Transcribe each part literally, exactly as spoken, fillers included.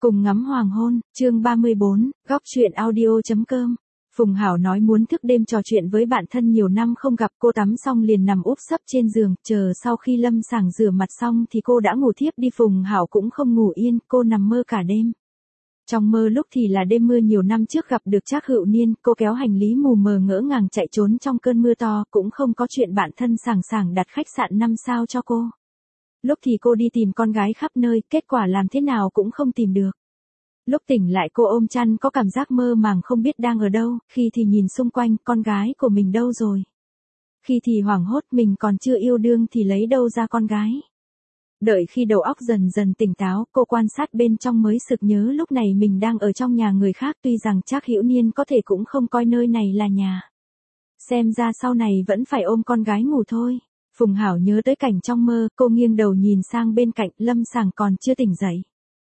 Cùng ngắm hoàng hôn, chương ba mươi bốn, góc truyện audio.com. Phùng Hảo nói muốn thức đêm trò chuyện với bạn thân nhiều năm không gặp, cô tắm xong liền nằm úp sấp trên giường, chờ sau khi Lâm Sảng rửa mặt xong thì cô đã ngủ thiếp đi. Phùng Hảo cũng không ngủ yên, cô nằm mơ cả đêm. Trong mơ lúc thì là đêm mưa nhiều năm trước gặp được Trác Hữu Niên, cô kéo hành lý mù mờ ngỡ ngàng chạy trốn trong cơn mưa to, cũng không có chuyện bạn thân Sảng Sảng đặt khách sạn năm sao cho cô. Lúc thì cô đi tìm con gái khắp nơi, kết quả làm thế nào cũng không tìm được. Lúc tỉnh lại cô ôm chăn có cảm giác mơ màng không biết đang ở đâu, khi thì nhìn xung quanh, con gái của mình đâu rồi. Khi thì hoảng hốt mình còn chưa yêu đương thì lấy đâu ra con gái. Đợi khi đầu óc dần dần tỉnh táo, cô quan sát bên trong mới sực nhớ lúc này mình đang ở trong nhà người khác, tuy rằng Trác Hữu Niên có thể cũng không coi nơi này là nhà. Xem ra sau này vẫn phải ôm con gái ngủ thôi. Phùng Hảo nhớ tới cảnh trong mơ, cô nghiêng đầu nhìn sang bên cạnh, Lâm Sảng còn chưa tỉnh dậy.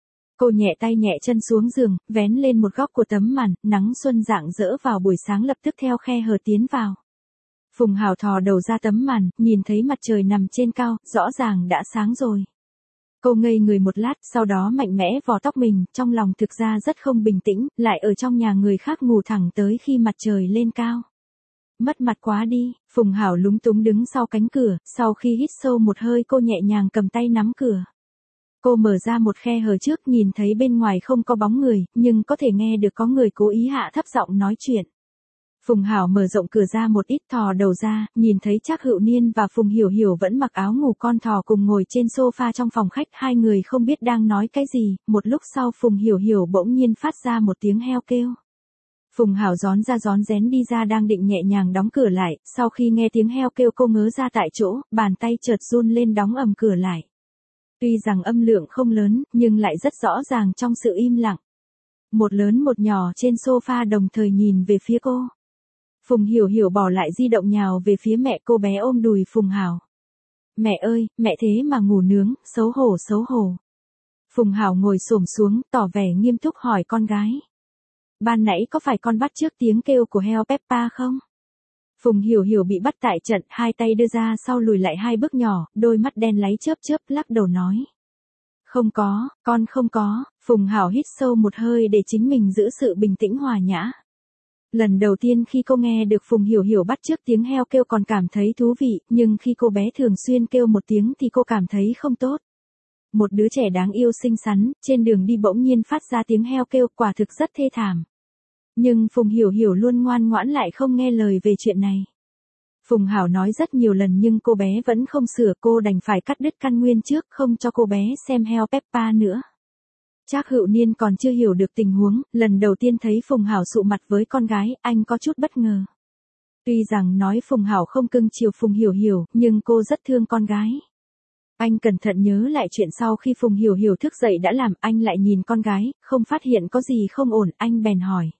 Cô nhẹ tay nhẹ chân xuống giường, vén lên một góc của tấm màn, nắng xuân rạng rỡ vào buổi sáng lập tức theo khe hở tiến vào. Phùng Hảo thò đầu ra tấm màn, nhìn thấy mặt trời nằm trên cao, rõ ràng đã sáng rồi. Cô ngây người một lát, sau đó mạnh mẽ vò tóc mình, trong lòng thực ra rất không bình tĩnh, lại ở trong nhà người khác ngủ thẳng tới khi mặt trời lên cao. Mất mặt quá đi, Phùng Hảo lúng túng đứng sau cánh cửa, sau khi hít sâu một hơi cô nhẹ nhàng cầm tay nắm cửa. Cô mở ra một khe hở trước, nhìn thấy bên ngoài không có bóng người, nhưng có thể nghe được có người cố ý hạ thấp giọng nói chuyện. Phùng Hảo mở rộng cửa ra một ít, thò đầu ra, nhìn thấy Trác Hữu Niên và Phùng Hiểu Hiểu vẫn mặc áo ngủ con thỏ cùng ngồi trên sofa trong phòng khách, hai người không biết đang nói cái gì. Một lúc sau Phùng Hiểu Hiểu bỗng nhiên phát ra một tiếng heo kêu. Phùng Hảo rón ra rón rén đi ra đang định nhẹ nhàng đóng cửa lại, sau khi nghe tiếng heo kêu cô ngớ ra tại chỗ, bàn tay chợt run lên đóng ầm cửa lại. Tuy rằng âm lượng không lớn, nhưng lại rất rõ ràng trong sự im lặng. Một lớn một nhỏ trên sofa đồng thời nhìn về phía cô. Phùng Hiểu Hiểu bỏ lại di động nhào về phía mẹ, cô bé ôm đùi Phùng Hảo. Mẹ ơi, mẹ thế mà ngủ nướng, xấu hổ xấu hổ. Phùng Hảo ngồi xổm xuống, tỏ vẻ nghiêm túc hỏi con gái. Ban nãy có phải con bắt chước tiếng kêu của heo Peppa không? Phùng Hiểu Hiểu bị bắt tại trận, hai tay đưa ra sau lùi lại hai bước nhỏ, đôi mắt đen láy chớp chớp, lắc đầu nói. Không có, con không có. Phùng Hảo hít sâu một hơi để chính mình giữ sự bình tĩnh hòa nhã. Lần đầu tiên khi cô nghe được Phùng Hiểu Hiểu bắt chước tiếng heo kêu còn cảm thấy thú vị, nhưng khi cô bé thường xuyên kêu một tiếng thì cô cảm thấy không tốt. Một đứa trẻ đáng yêu xinh xắn, trên đường đi bỗng nhiên phát ra tiếng heo kêu, quả thực rất thê thảm. Nhưng Phùng Hiểu Hiểu luôn ngoan ngoãn lại không nghe lời về chuyện này. Phùng Hảo nói rất nhiều lần nhưng cô bé vẫn không sửa, cô đành phải cắt đứt căn nguyên trước, không cho cô bé xem heo Peppa nữa. Trác Hữu Niên còn chưa hiểu được tình huống, lần đầu tiên thấy Phùng Hảo sụ mặt với con gái, anh có chút bất ngờ. Tuy rằng nói Phùng Hảo không cưng chiều Phùng Hiểu Hiểu, nhưng cô rất thương con gái. Anh cẩn thận nhớ lại chuyện sau khi Phùng Hiểu Hiểu thức dậy đã làm, anh lại nhìn con gái, không phát hiện có gì không ổn, anh bèn hỏi.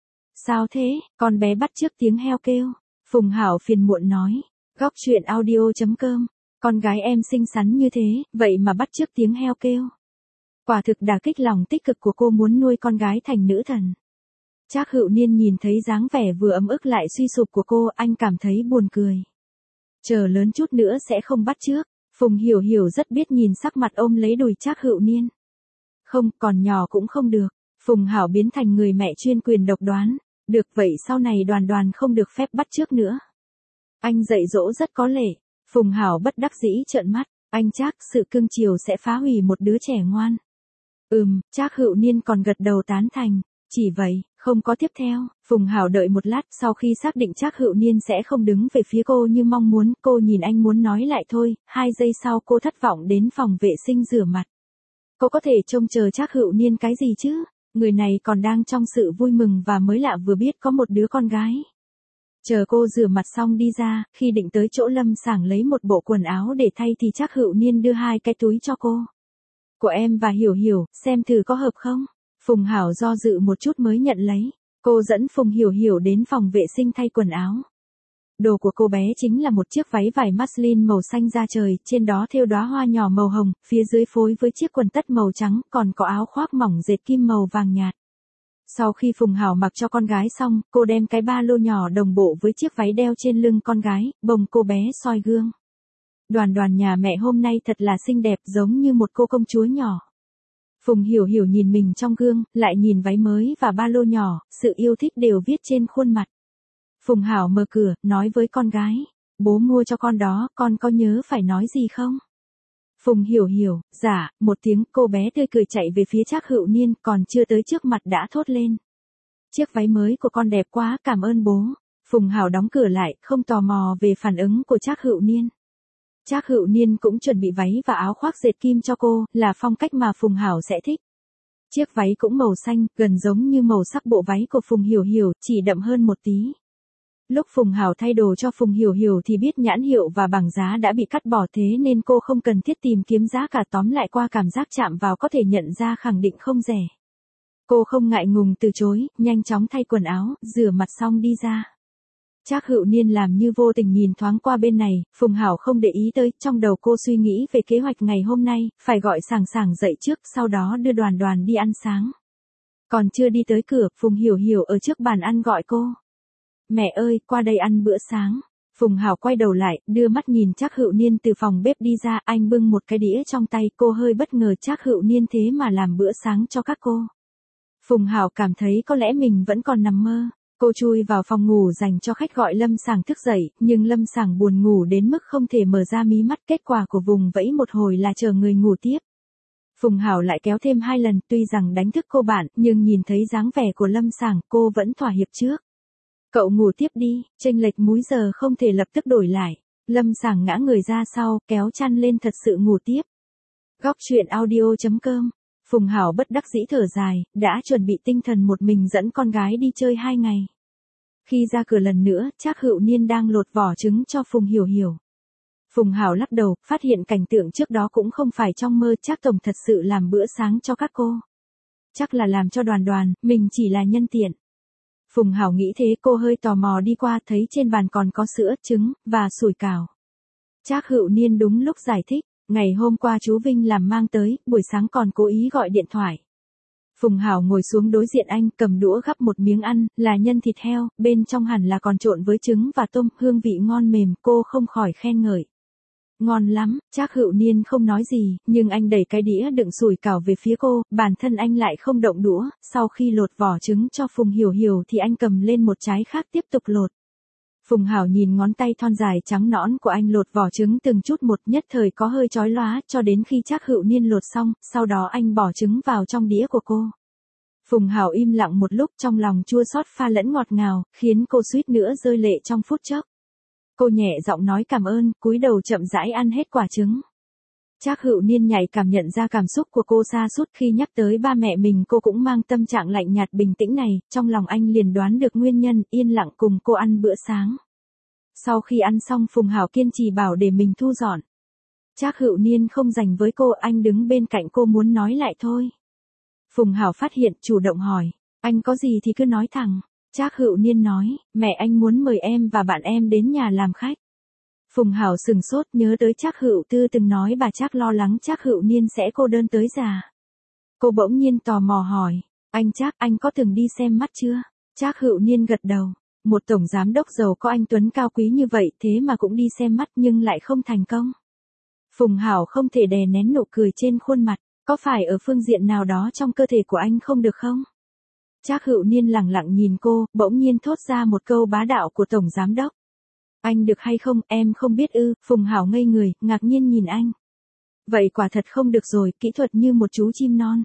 Sao thế, con bé bắt chước tiếng heo kêu. Phùng Hảo phiền muộn nói. Góc truyện audio.com. Con gái em xinh xắn như thế, vậy mà bắt chước tiếng heo kêu. Quả thực đả kích lòng tích cực của cô muốn nuôi con gái thành nữ thần. Trác Hữu Niên nhìn thấy dáng vẻ vừa ấm ức lại suy sụp của cô, anh cảm thấy buồn cười. Chờ lớn chút nữa sẽ không bắt chước. Phùng Hiểu Hiểu rất biết nhìn sắc mặt ôm lấy đùi Trác Hữu Niên. Không, còn nhỏ cũng không được. Phùng Hảo biến thành người mẹ chuyên quyền độc đoán. Được vậy sau này Đoàn Đoàn không được phép bắt chước nữa. Anh dạy dỗ rất có lệ. Phùng Hảo bất đắc dĩ trợn mắt. Anh Trác, sự cưng chiều sẽ phá hủy một đứa trẻ ngoan. Ừm, Trác Hữu Niên còn gật đầu tán thành. Chỉ vậy, không có tiếp theo. Phùng Hảo đợi một lát, sau khi xác định Trác Hữu Niên sẽ không đứng về phía cô như mong muốn, cô nhìn anh muốn nói lại thôi. Hai giây sau cô thất vọng đến phòng vệ sinh rửa mặt. Cô có thể trông chờ Trác Hữu Niên cái gì chứ? Người này còn đang trong sự vui mừng và mới lạ vừa biết có một đứa con gái. Chờ cô rửa mặt xong đi ra, khi định tới chỗ Lâm Sảng lấy một bộ quần áo để thay thì Trác Hữu Niên đưa hai cái túi cho cô. Của em và Hiểu Hiểu, xem thử có hợp không? Phùng Hảo do dự một chút mới nhận lấy. Cô dẫn Phùng Hiểu Hiểu đến phòng vệ sinh thay quần áo. Đồ của cô bé chính là một chiếc váy vải muslin màu xanh da trời, trên đó thêu đóa hoa nhỏ màu hồng, phía dưới phối với chiếc quần tất màu trắng, còn có áo khoác mỏng dệt kim màu vàng nhạt. Sau khi Phùng Hảo mặc cho con gái xong, cô đem cái ba lô nhỏ đồng bộ với chiếc váy đeo trên lưng con gái, bồng cô bé soi gương. Đoàn Đoàn nhà mẹ hôm nay thật là xinh đẹp, giống như một cô công chúa nhỏ. Phùng Hiểu Hiểu nhìn mình trong gương, lại nhìn váy mới và ba lô nhỏ, sự yêu thích đều viết trên khuôn mặt. Phùng Hảo mở cửa, nói với con gái, bố mua cho con đó, con có nhớ phải nói gì không? Phùng Hiểu Hiểu, dạ, một tiếng, cô bé tươi cười chạy về phía Trác Hữu Niên, còn chưa tới trước mặt đã thốt lên. Chiếc váy mới của con đẹp quá, cảm ơn bố. Phùng Hảo đóng cửa lại, không tò mò về phản ứng của Trác Hữu Niên. Trác Hữu Niên cũng chuẩn bị váy và áo khoác dệt kim cho cô, là phong cách mà Phùng Hảo sẽ thích. Chiếc váy cũng màu xanh, gần giống như màu sắc bộ váy của Phùng Hiểu Hiểu, chỉ đậm hơn một tí. Lúc Phùng Hảo thay đồ cho Phùng Hiểu Hiểu thì biết nhãn hiệu và bảng giá đã bị cắt bỏ, thế nên cô không cần thiết tìm kiếm giá cả, tóm lại qua cảm giác chạm vào có thể nhận ra khẳng định không rẻ. Cô không ngại ngùng từ chối, nhanh chóng thay quần áo, rửa mặt xong đi ra. Trác Hữu Niên làm như vô tình nhìn thoáng qua bên này, Phùng Hảo không để ý tới, trong đầu cô suy nghĩ về kế hoạch ngày hôm nay, phải gọi Sảng Sảng dậy trước, sau đó đưa Đoàn Đoàn đi ăn sáng. Còn chưa đi tới cửa, Phùng Hiểu Hiểu ở trước bàn ăn gọi cô. Mẹ ơi, qua đây ăn bữa sáng. Phùng Hảo quay đầu lại, đưa mắt nhìn Trác Hữu Niên từ phòng bếp đi ra, anh bưng một cái đĩa trong tay, cô hơi bất ngờ Trác Hữu Niên thế mà làm bữa sáng cho các cô. Phùng Hảo cảm thấy có lẽ mình vẫn còn nằm mơ. Cô chui vào phòng ngủ dành cho khách gọi Lâm Sảng thức dậy, nhưng Lâm Sảng buồn ngủ đến mức không thể mở ra mí mắt, kết quả của vùng vẫy một hồi là chờ người ngủ tiếp. Phùng Hảo lại kéo thêm hai lần, tuy rằng đánh thức cô bạn, nhưng nhìn thấy dáng vẻ của Lâm Sảng, cô vẫn thỏa hiệp trước. Cậu ngủ tiếp đi, chênh lệch múi giờ không thể lập tức đổi lại. Lâm Sảng ngã người ra sau, kéo chăn lên thật sự ngủ tiếp. Góc truyện audio chấm com. Phùng Hảo bất đắc dĩ thở dài, đã chuẩn bị tinh thần một mình dẫn con gái đi chơi hai ngày. Khi ra cửa lần nữa, Trác Hữu Niên đang lột vỏ trứng cho Phùng Hiểu Hiểu. Phùng Hảo lắc đầu, phát hiện cảnh tượng trước đó cũng không phải trong mơ, Trác tổng thật sự làm bữa sáng cho các cô. Chắc là làm cho Đoàn Đoàn, mình chỉ là nhân tiện. Phùng Hảo nghĩ thế, cô hơi tò mò đi qua, thấy trên bàn còn có sữa, trứng, và sủi cảo. Trác Hữu Niên đúng lúc giải thích, ngày hôm qua chú Vinh làm mang tới, buổi sáng còn cố ý gọi điện thoại. Phùng Hảo ngồi xuống đối diện anh, cầm đũa gắp một miếng ăn, là nhân thịt heo, bên trong hẳn là còn trộn với trứng và tôm, hương vị ngon mềm, cô không khỏi khen ngợi. Ngon lắm, Trác Hữu Niên không nói gì, nhưng anh đẩy cái đĩa đựng sủi cảo về phía cô, bản thân anh lại không động đũa, sau khi lột vỏ trứng cho Phùng Hiểu Hiểu thì anh cầm lên một trái khác tiếp tục lột. Phùng Hảo nhìn ngón tay thon dài trắng nõn của anh lột vỏ trứng từng chút một, nhất thời có hơi chói lóa, cho đến khi Trác Hữu Niên lột xong, sau đó anh bỏ trứng vào trong đĩa của cô. Phùng Hảo im lặng một lúc, trong lòng chua xót pha lẫn ngọt ngào, khiến cô suýt nữa rơi lệ trong phút chốc. Cô nhẹ giọng nói cảm ơn, cúi đầu chậm rãi ăn hết quả trứng. Trác Hữu Niên nhạy cảm nhận ra cảm xúc của cô sa sút khi nhắc tới ba mẹ mình, cô cũng mang tâm trạng lạnh nhạt bình tĩnh này, trong lòng anh liền đoán được nguyên nhân, yên lặng cùng cô ăn bữa sáng. Sau khi ăn xong, Phùng Hảo kiên trì bảo để mình thu dọn. Trác Hữu Niên không dành với cô, anh đứng bên cạnh cô muốn nói lại thôi. Phùng Hảo phát hiện, chủ động hỏi, anh có gì thì cứ nói thẳng. Trác Hữu Niên nói, mẹ anh muốn mời em và bạn em đến nhà làm khách. Phùng Hảo sừng sốt, nhớ tới Trác Hữu Tư từng nói bà Trác lo lắng Trác Hữu Niên sẽ cô đơn tới già. Cô bỗng nhiên tò mò hỏi, anh Trác, anh có từng đi xem mắt chưa? Trác Hữu Niên gật đầu, một tổng giám đốc giàu có anh tuấn cao quý như vậy thế mà cũng đi xem mắt nhưng lại không thành công. Phùng Hảo không thể đè nén nụ cười trên khuôn mặt, có phải ở phương diện nào đó trong cơ thể của anh không được không? Trác Hữu Niên lẳng lặng nhìn cô, bỗng nhiên thốt ra một câu bá đạo của tổng giám đốc. Anh được hay không, em không biết ư? Phùng Hảo ngây người, ngạc nhiên nhìn anh. Vậy quả thật không được rồi, kỹ thuật như một chú chim non.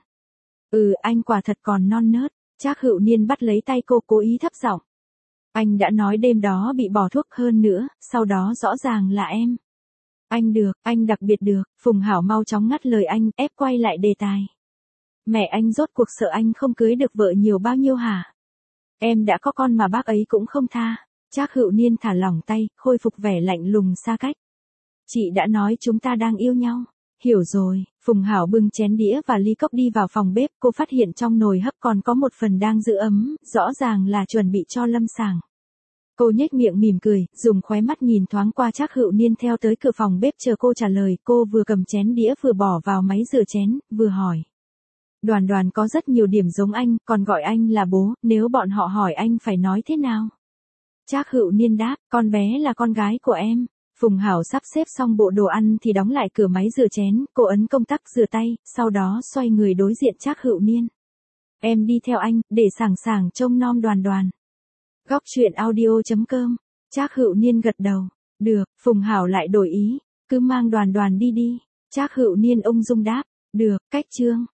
Ừ, anh quả thật còn non nớt. Trác Hữu Niên bắt lấy tay cô, cố ý thấp giọng. Anh đã nói đêm đó bị bỏ thuốc, hơn nữa, sau đó rõ ràng là em. Anh được, anh đặc biệt được. Phùng Hảo mau chóng ngắt lời anh, ép quay lại đề tài. Mẹ anh rốt cuộc sợ anh không cưới được vợ nhiều bao nhiêu hả? Em đã có con mà bác ấy cũng không tha. Trác Hữu Niên thả lỏng tay, khôi phục vẻ lạnh lùng xa cách. Chị đã nói chúng ta đang yêu nhau. Hiểu rồi. Phùng Hảo bưng chén đĩa và ly cốc đi vào phòng bếp, cô phát hiện trong nồi hấp còn có một phần đang giữ ấm, rõ ràng là chuẩn bị cho Lâm Sảng. Cô nhếch miệng mỉm cười, dùng khóe mắt nhìn thoáng qua Trác Hữu Niên theo tới cửa phòng bếp chờ cô trả lời, cô vừa cầm chén đĩa vừa bỏ vào máy rửa chén, vừa hỏi. Đoàn Đoàn có rất nhiều điểm giống anh, còn gọi anh là bố, nếu bọn họ hỏi anh phải nói thế nào? Trác Hữu Niên đáp, con bé là con gái của em. Phùng Hảo sắp xếp xong bộ đồ ăn thì đóng lại cửa máy rửa chén, cô ấn công tắc rửa tay, sau đó xoay người đối diện Trác Hữu Niên. Em đi theo anh, để sảng sảng trông nom Đoàn Đoàn. Góc truyện audio chấm com. Trác Hữu Niên gật đầu. Được, Phùng Hảo lại đổi ý. Cứ mang Đoàn Đoàn đi đi. Trác Hữu Niên ung dung đáp. Được, cách chương.